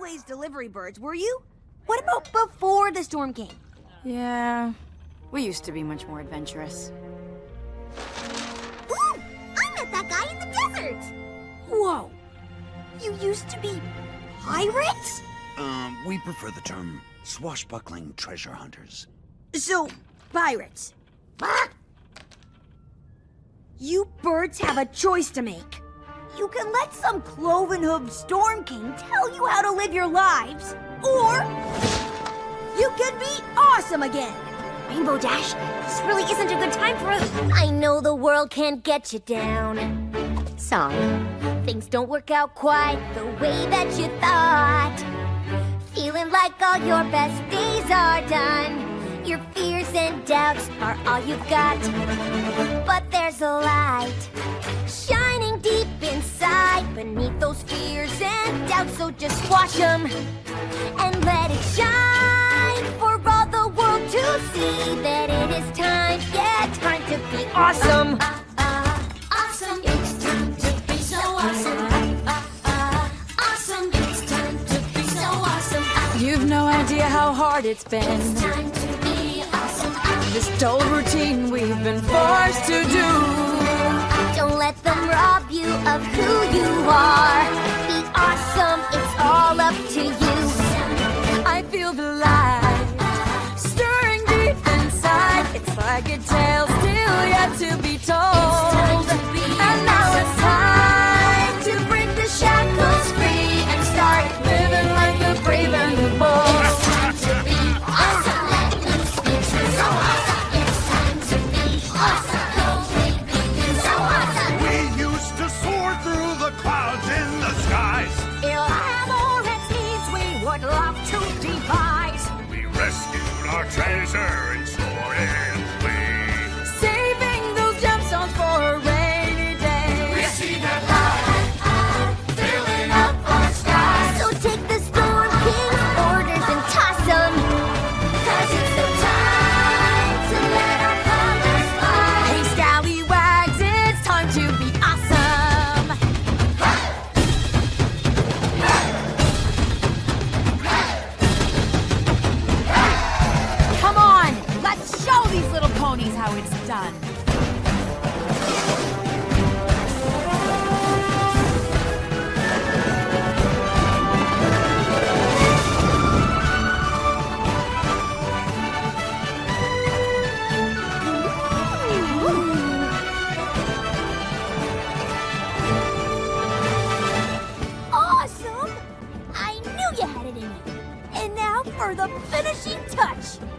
always delivery birds, were you? What about before the storm came? Yeah, we used to be much more adventurous. Ooh! I met that guy in the desert! Whoa! You used to be pirates? We prefer the term swashbuckling treasure hunters. So, pirates. You birds have a choice to make. You can let some cloven-hooved Storm King tell you how to live your lives, or you can be awesome again. Rainbow Dash, this really isn't a good time for us. I know the world can't get you down. Song. Things don't work out quite the way that you thought. Feeling like all your best days are done. Your fears and doubts are all you've got. But there's a light shining deep inside beneath those fears and doubts. So just squash them and let it shine for all the world to see that it is time, yeah, time to be awesome. Awesome, it's time to be so awesome. Awesome, it's time to be so awesome. You've no idea how hard it's been. It's time to be awesome. This dull routine we've been forced to do. Don't let them rob you of who you are. Be awesome, it's all up to you. I feel the light stirring deep inside. It's like a tale still yet to be told. And now it's time to break the shackles free and start living like the brave and the bold. It's time to be awesome. Let loose, it's so awesome. It's time to be awesome. Go big, big, and so awesome. We used to soar through the clouds in the skies. Elaborate we would love to devise. We rescued our treasure and stored it away. Saving those gemstones for a rainy day. We see that light filling up our skies. So take the Storm King's orders and toss them. 'Cause it's the time to let our colors fly. Hey, scallywags, it's time to be awesome. Come on, let's show these little ponies how it's done. Awesome! I knew you had it in you. And now for the finishing touch.